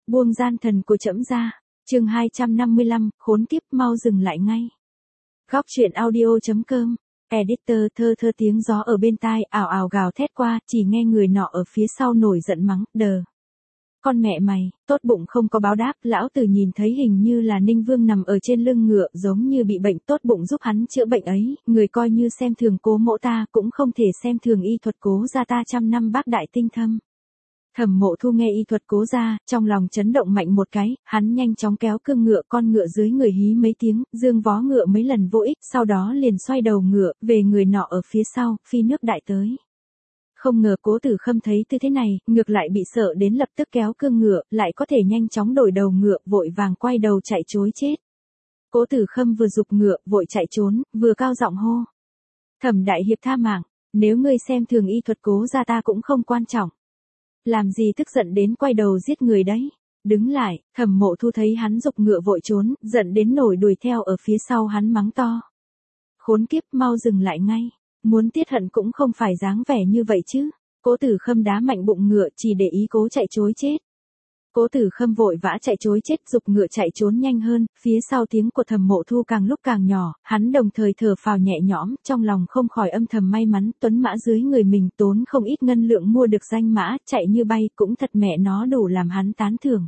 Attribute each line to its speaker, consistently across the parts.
Speaker 1: Buông gian thần của trẫm ra. Chương 255, khốn kiếp, mau dừng lại ngay. Góc truyện audio.com. Editor. Thơ tiếng gió ở bên tai ảo ảo gào thét qua, chỉ nghe người nọ ở phía sau nổi giận mắng, đờ. Con mẹ mày, tốt bụng không có báo đáp, lão tử nhìn thấy hình như là Ninh Vương nằm ở trên lưng ngựa giống như bị bệnh, tốt bụng giúp hắn chữa bệnh ấy, người coi như xem thường Cố Mỗ ta cũng không thể xem thường y thuật Cố gia ta trăm năm bác đại tinh thâm. Thẩm Mộ Thu nghe y thuật Cố gia, trong lòng chấn động mạnh một cái, hắn nhanh chóng kéo cương ngựa, con ngựa dưới người hí mấy tiếng, dương vó ngựa mấy lần vô ích, sau đó liền xoay đầu ngựa, về người nọ ở phía sau, phi nước đại tới. Không ngờ Cố Tử Khâm thấy tư thế này, ngược lại bị sợ đến lập tức kéo cương ngựa, lại có thể nhanh chóng đổi đầu ngựa, vội vàng quay đầu chạy trối chết. Cố Tử Khâm vừa giục ngựa, vội chạy trốn, vừa cao giọng hô. Thẩm đại hiệp tha mạng, nếu ngươi xem thường y thuật Cố gia ta cũng không quan trọng. Làm gì tức giận đến quay đầu giết người đấy. Đứng lại, Thẩm Mộ Thu thấy hắn giục ngựa vội trốn, giận đến nổi đuổi theo ở phía sau hắn mắng to. Khốn kiếp, mau dừng lại ngay. Muốn tiết hận cũng không phải dáng vẻ như vậy chứ. Cố Tử Khâm đá mạnh bụng ngựa chỉ để ý cố chạy trối chết. Cố Tử Khâm vội vã chạy trối chết, giục ngựa chạy trốn nhanh hơn, phía sau tiếng của Thẩm Mộ Thu càng lúc càng nhỏ, hắn đồng thời thở phào nhẹ nhõm, trong lòng không khỏi âm thầm may mắn, tuấn mã dưới người mình tốn không ít ngân lượng mua được danh mã, chạy như bay cũng thật mẹ nó đủ làm hắn tán thưởng.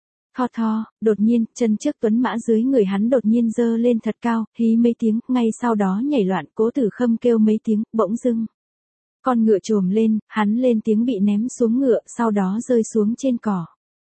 Speaker 1: Tho, đột nhiên, chân trước tuấn mã dưới người hắn đột nhiên giơ lên thật cao, hí mấy tiếng, ngay sau đó nhảy loạn, Cố Tử Khâm kêu mấy tiếng, bỗng dưng. Con ngựa trồm lên, hắn lên tiếng bị ném xuống ngựa, sau đó rơi xuống trên cỏ.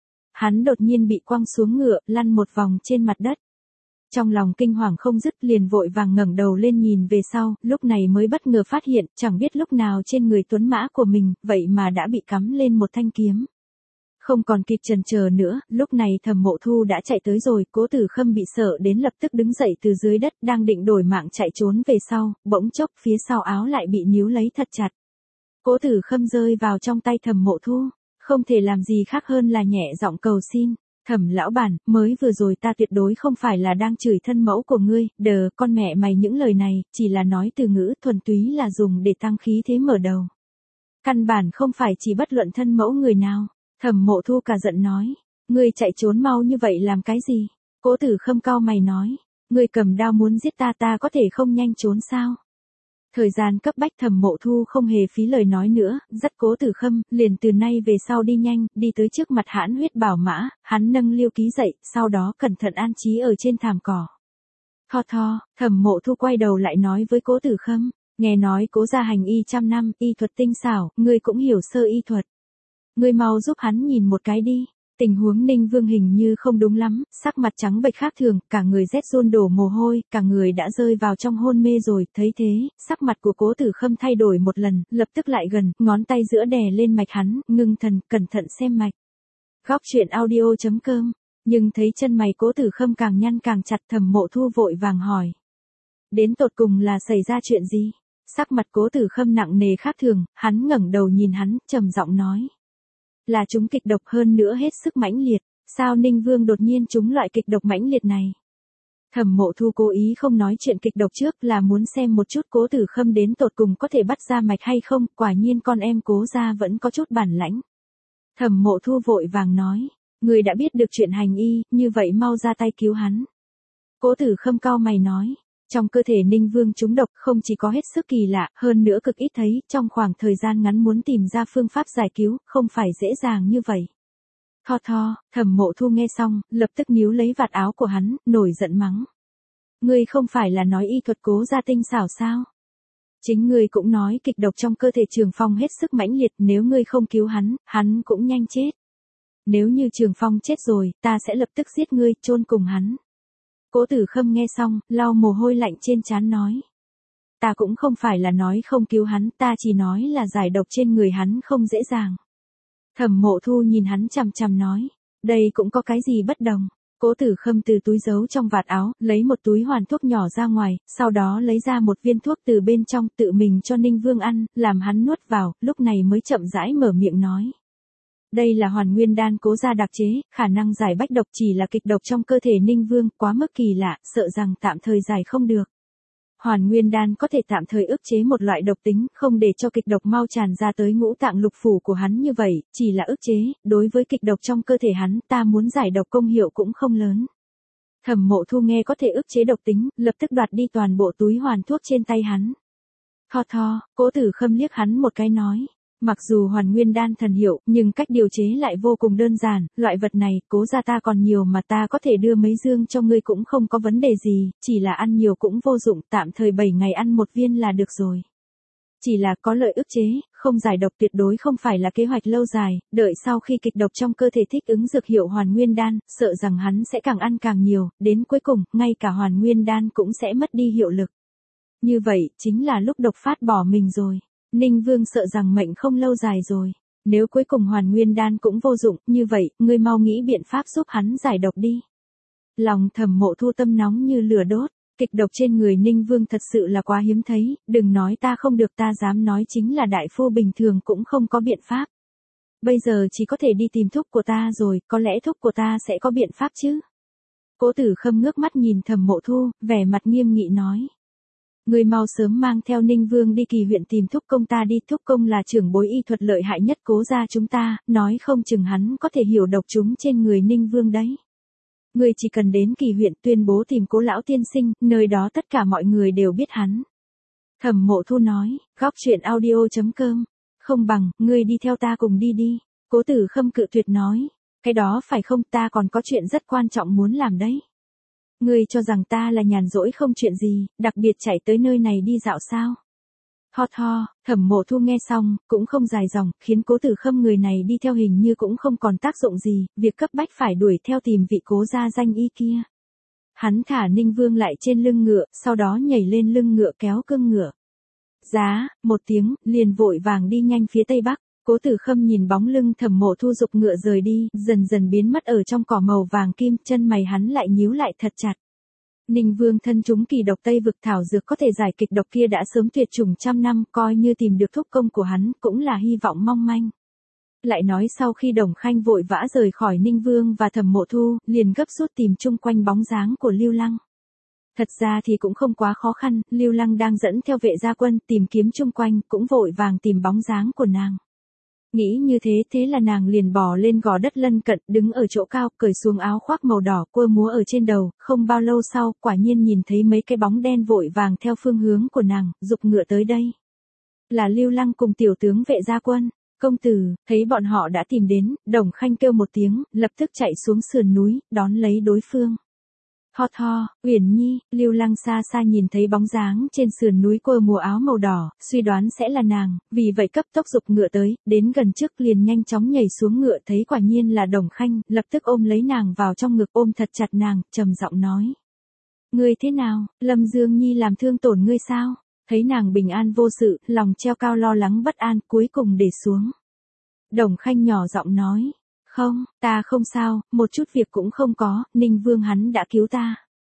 Speaker 1: Hắn đột nhiên bị quăng xuống ngựa, lăn một vòng trên mặt đất. Trong lòng kinh hoàng không dứt, liền vội vàng ngẩng đầu lên nhìn về sau, lúc này mới bất ngờ phát hiện, chẳng biết lúc nào trên người tuấn mã của mình, vậy mà đã bị cắm lên một thanh kiếm. Không còn kịp chần chờ nữa, lúc này Thẩm Mộ Thu đã chạy tới rồi, Cố Tử Khâm bị sợ đến lập tức đứng dậy từ dưới đất, đang định đổi mạng chạy trốn về sau, bỗng chốc phía sau áo lại bị níu lấy thật chặt. Cố Tử Khâm rơi vào trong tay Thẩm Mộ Thu, không thể làm gì khác hơn là nhẹ giọng cầu xin. Thẩm lão bản, mới vừa rồi ta tuyệt đối không phải là đang chửi thân mẫu của ngươi, đờ, con mẹ mày, những lời này, chỉ là nói từ ngữ, thuần túy là dùng để tăng khí thế mở đầu. Căn bản không phải chỉ bất luận thân mẫu người nào. Thẩm Mộ Thu cả giận nói, ngươi chạy trốn mau như vậy làm cái gì? Cố Tử Khâm cau mày nói, ngươi cầm đao muốn giết ta, ta có thể không nhanh trốn sao? Thời gian cấp bách, Thẩm Mộ Thu không hề phí lời nói nữa, dắt Cố Tử Khâm, liền từ nay về sau đi nhanh, đi tới trước mặt hãn huyết bảo mã, hắn nâng liêu ký dậy, sau đó cẩn thận an trí ở trên thảm cỏ. Tho, Thẩm Mộ Thu quay đầu lại nói với Cố Tử Khâm, nghe nói Cố gia hành y trăm năm, y thuật tinh xảo, ngươi cũng hiểu sơ y thuật. Ngươi mau giúp hắn nhìn một cái đi. Tình huống Ninh Vương hình như không đúng lắm, sắc mặt trắng bệch khác thường, cả người rét run đổ mồ hôi, cả người đã rơi vào trong hôn mê rồi, thấy thế, sắc mặt của Cố Tử Khâm thay đổi một lần, lập tức lại gần, ngón tay giữa đè lên mạch hắn, ngưng thần, cẩn thận xem mạch. Góc truyện audio.com, nhưng thấy chân mày Cố Tử Khâm càng nhăn càng chặt, Thẩm Mộ Thu vội vàng hỏi. Đến tột cùng là xảy ra chuyện gì? Sắc mặt Cố Tử Khâm nặng nề khác thường, hắn ngẩng đầu nhìn hắn, trầm giọng nói. Là chúng kịch độc, hơn nữa hết sức mãnh liệt, sao Ninh Vương đột nhiên trúng loại kịch độc mãnh liệt này? Thẩm Mộ Thu cố ý không nói chuyện kịch độc trước là muốn xem một chút Cố Tử Khâm đến tột cùng có thể bắt ra mạch hay không, quả nhiên con em Cố gia vẫn có chút bản lãnh. Thẩm Mộ Thu vội vàng nói, người đã biết được chuyện hành y, như vậy mau ra tay cứu hắn. Cố Tử Khâm cau mày nói. Trong cơ thể Ninh Vương trúng độc không chỉ có hết sức kỳ lạ, hơn nữa cực ít thấy, trong khoảng thời gian ngắn muốn tìm ra phương pháp giải cứu, không phải dễ dàng như vậy. Tho, Thẩm Mộ Thu nghe xong, lập tức níu lấy vạt áo của hắn, nổi giận mắng. Ngươi không phải là nói y thuật Cố gia tinh xảo sao? Chính ngươi cũng nói kịch độc trong cơ thể Trường Phong hết sức mãnh liệt, nếu ngươi không cứu hắn, hắn cũng nhanh chết. Nếu như Trường Phong chết rồi, ta sẽ lập tức giết ngươi, chôn cùng hắn. Cố Tử Khâm nghe xong, lau mồ hôi lạnh trên trán nói. Ta cũng không phải là nói không cứu hắn, ta chỉ nói là giải độc trên người hắn không dễ dàng. Thẩm Mộ Thu nhìn hắn chằm chằm nói. Đây cũng có cái gì bất đồng. Cố Tử Khâm từ túi giấu trong vạt áo, lấy một túi hoàn thuốc nhỏ ra ngoài, sau đó lấy ra một viên thuốc từ bên trong, tự mình cho Ninh Vương ăn, làm hắn nuốt vào, lúc này mới chậm rãi mở miệng nói. Đây là Hoàn Nguyên đan Cố gia đặc chế, khả năng giải bách độc, chỉ là kịch độc trong cơ thể Ninh Vương quá mức kỳ lạ, sợ rằng tạm thời giải không được. Hoàn nguyên đan có thể tạm thời ức chế một loại độc tính, không để cho kịch độc mau tràn ra tới ngũ tạng lục phủ của hắn như vậy, chỉ là ức chế, đối với kịch độc trong cơ thể hắn, ta muốn giải độc công hiệu cũng không lớn. Thẩm Mộ Thu nghe có thể ức chế độc tính, lập tức đoạt đi toàn bộ túi hoàn thuốc trên tay hắn. Tho, Cố Tử Khâm liếc hắn một cái nói. Mặc dù hoàn nguyên đan thần hiệu, nhưng cách điều chế lại vô cùng đơn giản, loại vật này, Cố gia ta còn nhiều mà ta có thể đưa mấy dương cho ngươi cũng không có vấn đề gì, chỉ là ăn nhiều cũng vô dụng, tạm thời 7 ngày ăn một viên là được rồi. Chỉ là có lợi ức chế, không giải độc tuyệt đối không phải là kế hoạch lâu dài, đợi sau khi kịch độc trong cơ thể thích ứng dược hiệu hoàn nguyên đan, sợ rằng hắn sẽ càng ăn càng nhiều, đến cuối cùng, ngay cả hoàn nguyên đan cũng sẽ mất đi hiệu lực. Như vậy, chính là lúc độc phát bỏ mình rồi. Ninh Vương sợ rằng mệnh không lâu dài rồi. Nếu cuối cùng hoàn nguyên đan cũng vô dụng, như vậy, ngươi mau nghĩ biện pháp giúp hắn giải độc đi. Lòng Thẩm Mộ Thu tâm nóng như lửa đốt. Kịch độc trên người Ninh Vương thật sự là quá hiếm thấy, đừng nói ta không được, ta dám nói chính là đại phu bình thường cũng không có biện pháp. Bây giờ chỉ có thể đi tìm thúc của ta rồi, có lẽ thúc của ta sẽ có biện pháp chứ. Cố Tử Khâm ngước mắt nhìn Thẩm Mộ Thu, vẻ mặt nghiêm nghị nói. Người mau sớm mang theo Ninh Vương đi Kỳ huyện tìm thúc công ta đi, thúc công là trưởng bối y thuật lợi hại nhất Cố gia chúng ta, nói không chừng hắn có thể hiểu độc chúng trên người Ninh Vương đấy. Người chỉ cần đến Kỳ huyện tuyên bố tìm Cố lão tiên sinh, nơi đó tất cả mọi người đều biết hắn. Thẩm Mộ Thu nói, góc truyện audio.com, không bằng, ngươi đi theo ta cùng đi đi. Cố Tử Khâm cự tuyệt nói, cái đó phải không, ta còn có chuyện rất quan trọng muốn làm đấy. Ngươi cho rằng ta là nhàn rỗi không chuyện gì, đặc biệt chạy tới nơi này đi dạo sao? Tho, Thẩm Mộ Thu nghe xong, cũng không dài dòng, khiến Cố Tử Khâm người này đi theo hình như cũng không còn tác dụng gì, việc cấp bách phải đuổi theo tìm vị Cố gia danh y kia. Hắn thả Ninh Vương lại trên lưng ngựa, sau đó nhảy lên lưng ngựa kéo cương ngựa. Giá, một tiếng, liền vội vàng đi nhanh phía tây bắc. Cố Tử Khâm nhìn bóng lưng Thẩm Mộ Thu dục ngựa rời đi, dần dần biến mất ở trong cỏ màu vàng kim, chân mày hắn lại nhíu lại thật chặt. Ninh Vương thân chúng kỳ độc Tây vực thảo dược có thể giải kịch độc kia đã sớm tuyệt chủng trăm năm, coi như tìm được thúc công của hắn, cũng là hy vọng mong manh. Lại nói sau khi Đồng Khanh vội vã rời khỏi Ninh Vương và Thẩm Mộ Thu, liền gấp rút tìm chung quanh bóng dáng của Lưu Lăng. Thật ra thì cũng không quá khó khăn, Lưu Lăng đang dẫn theo vệ gia quân tìm kiếm chung quanh, cũng vội vàng tìm bóng dáng của nàng. Nghĩ như thế là nàng liền bò lên gò đất lân cận, đứng ở chỗ cao, cởi xuống áo khoác màu đỏ, quơ múa ở trên đầu, không bao lâu sau, quả nhiên nhìn thấy mấy cái bóng đen vội vàng theo phương hướng của nàng, giục ngựa tới đây. Là Lưu Lăng cùng tiểu tướng vệ gia quân. Công tử, thấy bọn họ đã tìm đến, Đồng Khanh kêu một tiếng, lập tức chạy xuống sườn núi, đón lấy đối phương. Tho, Uyển Nhi, Lưu Lăng xa xa nhìn thấy bóng dáng trên sườn núi quơ mùa áo màu đỏ, suy đoán sẽ là nàng, vì vậy cấp tốc giục ngựa tới, đến gần trước liền nhanh chóng nhảy xuống ngựa, thấy quả nhiên là Đồng Khanh, lập tức ôm lấy nàng vào trong ngực, ôm thật chặt nàng, trầm giọng nói. Ngươi thế nào, Lâm Dương Nhi làm thương tổn ngươi sao? Thấy nàng bình an vô sự, lòng treo cao lo lắng bất an, cuối cùng để xuống. Đồng Khanh nhỏ giọng nói. Không, ta không sao, một chút việc cũng không có, Ninh Vương hắn đã cứu ta.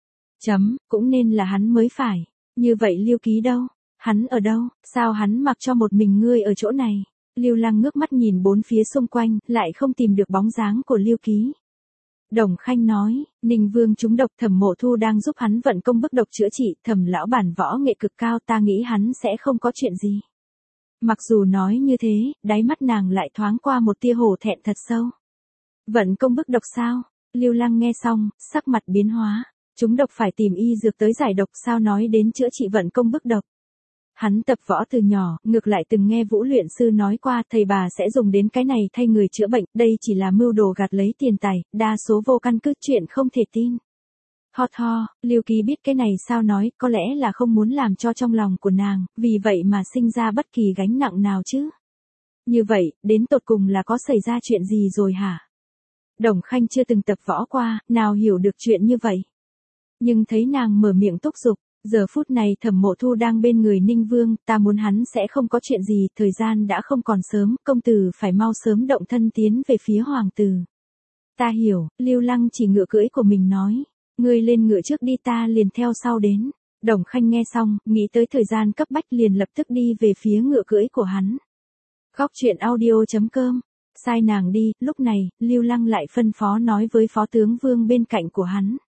Speaker 1: Cũng nên là hắn mới phải. Như vậy Lưu Ký đâu? Hắn ở đâu? Sao hắn mặc cho một mình ngươi ở chỗ này? Lưu Lăng ngước mắt nhìn bốn phía xung quanh, lại không tìm được bóng dáng của Lưu Ký. Đồng Khanh nói, Ninh Vương trúng độc, Thẩm Mộ Thu đang giúp hắn vận công bức độc chữa trị, Thẩm lão bản võ nghệ cực cao, ta nghĩ hắn sẽ không có chuyện gì. Mặc dù nói như thế, đáy mắt nàng lại thoáng qua một tia hổ thẹn thật sâu. Vận công bức độc sao? Lưu Lăng nghe xong, sắc mặt biến hóa. Chúng độc phải tìm y dược tới giải độc, sao nói đến chữa trị vận công bức độc. Hắn tập võ từ nhỏ, ngược lại từng nghe Vũ luyện sư nói qua thầy bà sẽ dùng đến cái này thay người chữa bệnh, đây chỉ là mưu đồ gạt lấy tiền tài, đa số vô căn cứ, chuyện không thể tin. Tho, Lưu Ký biết cái này sao nói, có lẽ là không muốn làm cho trong lòng của nàng, vì vậy mà sinh ra bất kỳ gánh nặng nào chứ. Như vậy, đến tột cùng là có xảy ra chuyện gì rồi hả? Đồng Khanh chưa từng tập võ qua, nào hiểu được chuyện như vậy. Nhưng thấy nàng mở miệng thúc giục, giờ phút này Thẩm Mộ Thu đang bên người Ninh Vương, ta muốn hắn sẽ không có chuyện gì, thời gian đã không còn sớm, công tử phải mau sớm động thân tiến về phía hoàng tử. Ta hiểu, Lưu Lăng chỉ ngựa cưỡi của mình nói, ngươi lên ngựa trước đi, ta liền theo sau đến. Đồng Khanh nghe xong, nghĩ tới thời gian cấp bách liền lập tức đi về phía ngựa cưỡi của hắn. Góc truyện audio.com. Sai nàng đi, lúc này, Lưu Lăng lại phân phó nói với phó tướng Vương bên cạnh của hắn.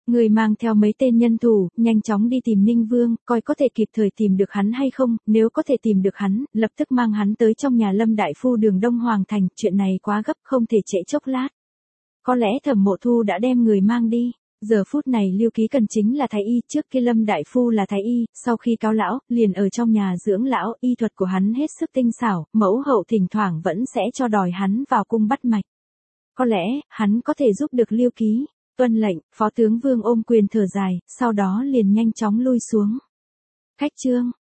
Speaker 1: Người mang theo mấy tên nhân thủ, nhanh chóng đi tìm Ninh Vương, coi có thể kịp thời tìm được hắn hay không, nếu có thể tìm được hắn, lập tức mang hắn tới trong nhà Lâm Đại Phu đường Đông Hoàng Thành, chuyện này quá gấp không thể trễ chốc lát. Có lẽ Thẩm Mộ Thu đã đem người mang đi. Giờ phút này Lưu Ký Cần chính là thái y, trước kia Lâm Đại Phu là thái y, sau khi cáo lão, liền ở trong nhà dưỡng lão, y thuật của hắn hết sức tinh xảo, mẫu hậu thỉnh thoảng vẫn sẽ cho đòi hắn vào cung bắt mạch. Có lẽ, hắn có thể giúp được Lưu Ký. Tuân lệnh, Phó tướng Vương ôm quyền thở dài, sau đó liền nhanh chóng lui xuống. Khách trương,